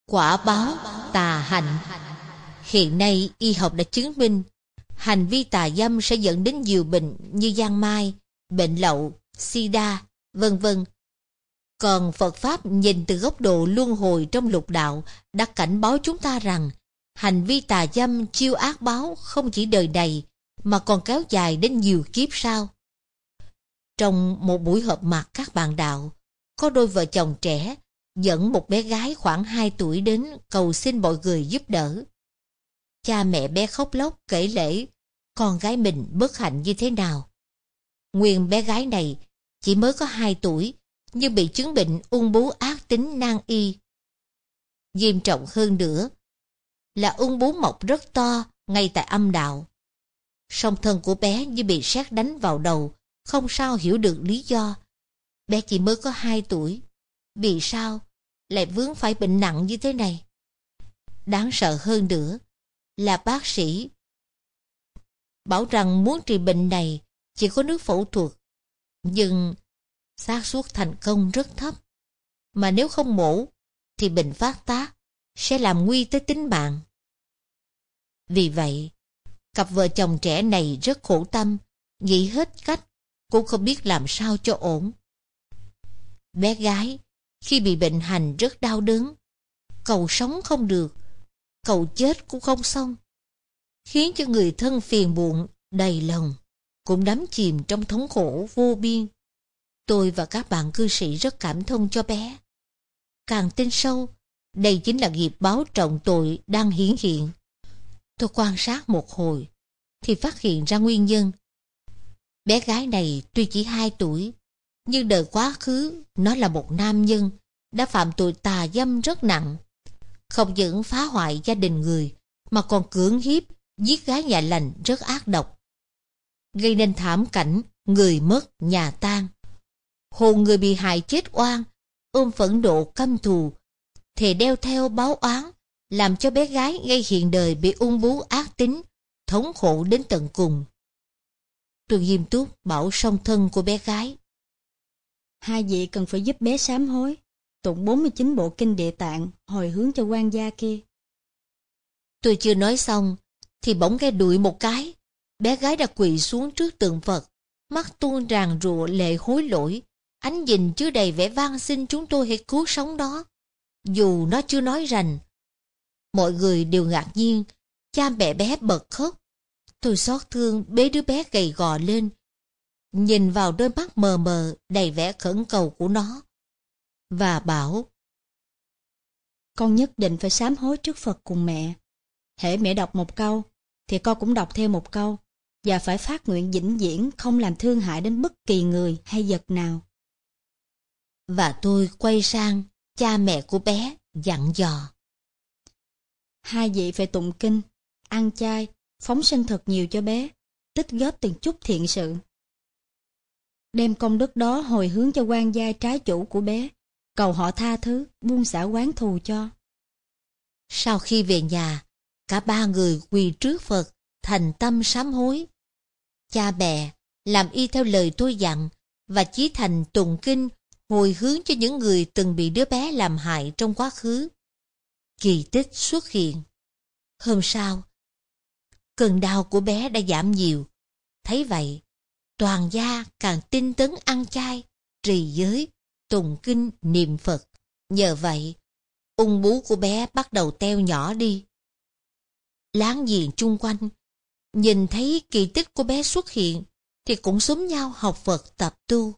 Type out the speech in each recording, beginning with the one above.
Quả báo tà hạnh. Hiện nay y học đã chứng minh hành vi tà dâm sẽ dẫn đến nhiều bệnh như giang mai, bệnh lậu, sida, vân vân. Còn Phật Pháp nhìn từ góc độ luân hồi trong lục đạo đã cảnh báo chúng ta rằng hành vi tà dâm chiêu ác báo không chỉ đời này mà còn kéo dài đến nhiều kiếp sau. Trong một buổi họp mặt các bạn đạo, có đôi vợ chồng trẻ dẫn một bé gái khoảng 2 tuổi đến cầu xin mọi người giúp đỡ. Cha mẹ bé khóc lóc kể lể con gái mình bất hạnh như thế nào. Nguyên bé gái này chỉ mới có 2 tuổi nhưng bị chứng bệnh ung bướu ác tính nan y. Nghiêm trọng hơn nữa là ung bướu mọc rất to ngay tại âm đạo. Song thân của bé như bị sét đánh vào đầu, không sao hiểu được lý do. Bé chỉ mới có 2 tuổi, vì sao lại vướng phải bệnh nặng như thế này? Đáng sợ hơn nữa là bác sĩ bảo rằng muốn trị bệnh này chỉ có nước phẫu thuật, nhưng xác suất thành công rất thấp. Mà nếu không mổ thì bệnh phát tác sẽ làm nguy tới tính mạng. Vì vậy, cặp vợ chồng trẻ này rất khổ tâm, nghĩ hết cách cũng không biết làm sao cho ổn. Bé gái khi bị bệnh hành rất đau đớn, cầu sống không được, cầu chết cũng không xong, khiến cho người thân phiền muộn đầy lòng, cũng đắm chìm trong thống khổ vô biên. Tôi và các bạn cư sĩ rất cảm thông cho bé. Càng tin sâu, đây chính là nghiệp báo trọng tội đang hiển hiện. Tôi quan sát một hồi thì phát hiện ra nguyên nhân. Bé gái này tuy chỉ 2 tuổi, nhưng đời quá khứ nó là một nam nhân đã phạm tội tà dâm rất nặng. Không những phá hoại gia đình người mà còn cưỡng hiếp, giết gái nhà lành rất ác độc, gây nên thảm cảnh người mất nhà tan. Hồn người bị hại chết oan, ôm phẫn nộ căm thù, thề đeo theo báo oán, làm cho bé gái ngay hiện đời bị ung bướu ác tính, thống khổ đến tận cùng. Tôi nghiêm túc bảo song thân của bé gái: Hai vị cần phải giúp bé sám hối, tụng 49 bộ kinh Địa Tạng, hồi hướng cho quan gia kia. Tôi chưa nói xong thì bỗng nghe đùi một cái. Bé gái đã quỳ xuống trước tượng Phật, mắt tuôn tràn rụa lệ hối lỗi, ánh nhìn chứa đầy vẻ van xin chúng tôi hãy cứu sống nó, dù nó chưa nói rành. Mọi người đều ngạc nhiên, cha mẹ bé bật khóc. Tôi xót thương bế đứa bé gầy gò lên, nhìn vào đôi mắt mờ mờ đầy vẻ khẩn cầu của nó, và bảo: Con nhất định phải sám hối trước Phật cùng mẹ. Hễ mẹ đọc một câu thì con cũng đọc theo một câu, và phải phát nguyện vĩnh viễn không làm thương hại đến bất kỳ người hay vật nào. Và tôi quay sang cha mẹ của bé dặn dò: Hai vị phải tụng kinh, ăn chay, phóng sinh thật nhiều cho bé, tích góp từng chút thiện sự. Đem công đức đó hồi hướng cho quan gia trái chủ của bé, cầu họ tha thứ, buông xả oán thù cho. Sau khi về nhà, cả 3 người quỳ trước Phật, thành tâm sám hối. Cha mẹ làm y theo lời tôi dặn và chí thành tụng kinh hồi hướng cho những người từng bị đứa bé làm hại trong quá khứ. Kỳ tích xuất hiện. Hôm sau, cơn đau của bé đã giảm nhiều. Thấy vậy, toàn gia càng tinh tấn ăn chay, trì giới, tụng kinh, niệm Phật. Nhờ vậy, ung bướu của bé bắt đầu teo nhỏ đi. Láng giềng chung quanh nhìn thấy kỳ tích của bé xuất hiện thì cũng xúm nhau học Phật tập tu.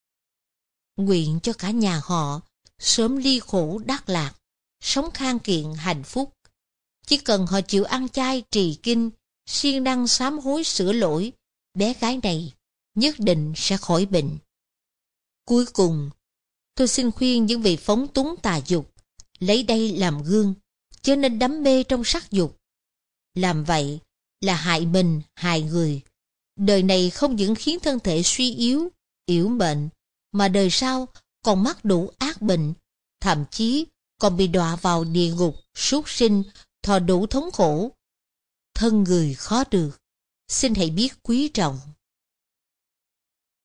Nguyện cho cả nhà họ sớm ly khổ đắc lạc, sống khang kiện hạnh phúc. Chỉ cần họ chịu ăn chay trì kinh, siêng năng sám hối sửa lỗi, bé gái này nhất định sẽ khỏi bệnh. Cuối cùng, tôi xin khuyên những vị phóng túng tà dục lấy đây làm gương, chớ nên đắm mê trong sắc dục. Làm vậy là hại mình, hại người. Đời này không những khiến thân thể suy yếu, yểu mệnh, mà đời sau còn mắc đủ ác bệnh, thậm chí còn bị đọa vào địa ngục, súc sinh, thọ đủ thống khổ. Thân người khó được, xin hãy biết quý trọng.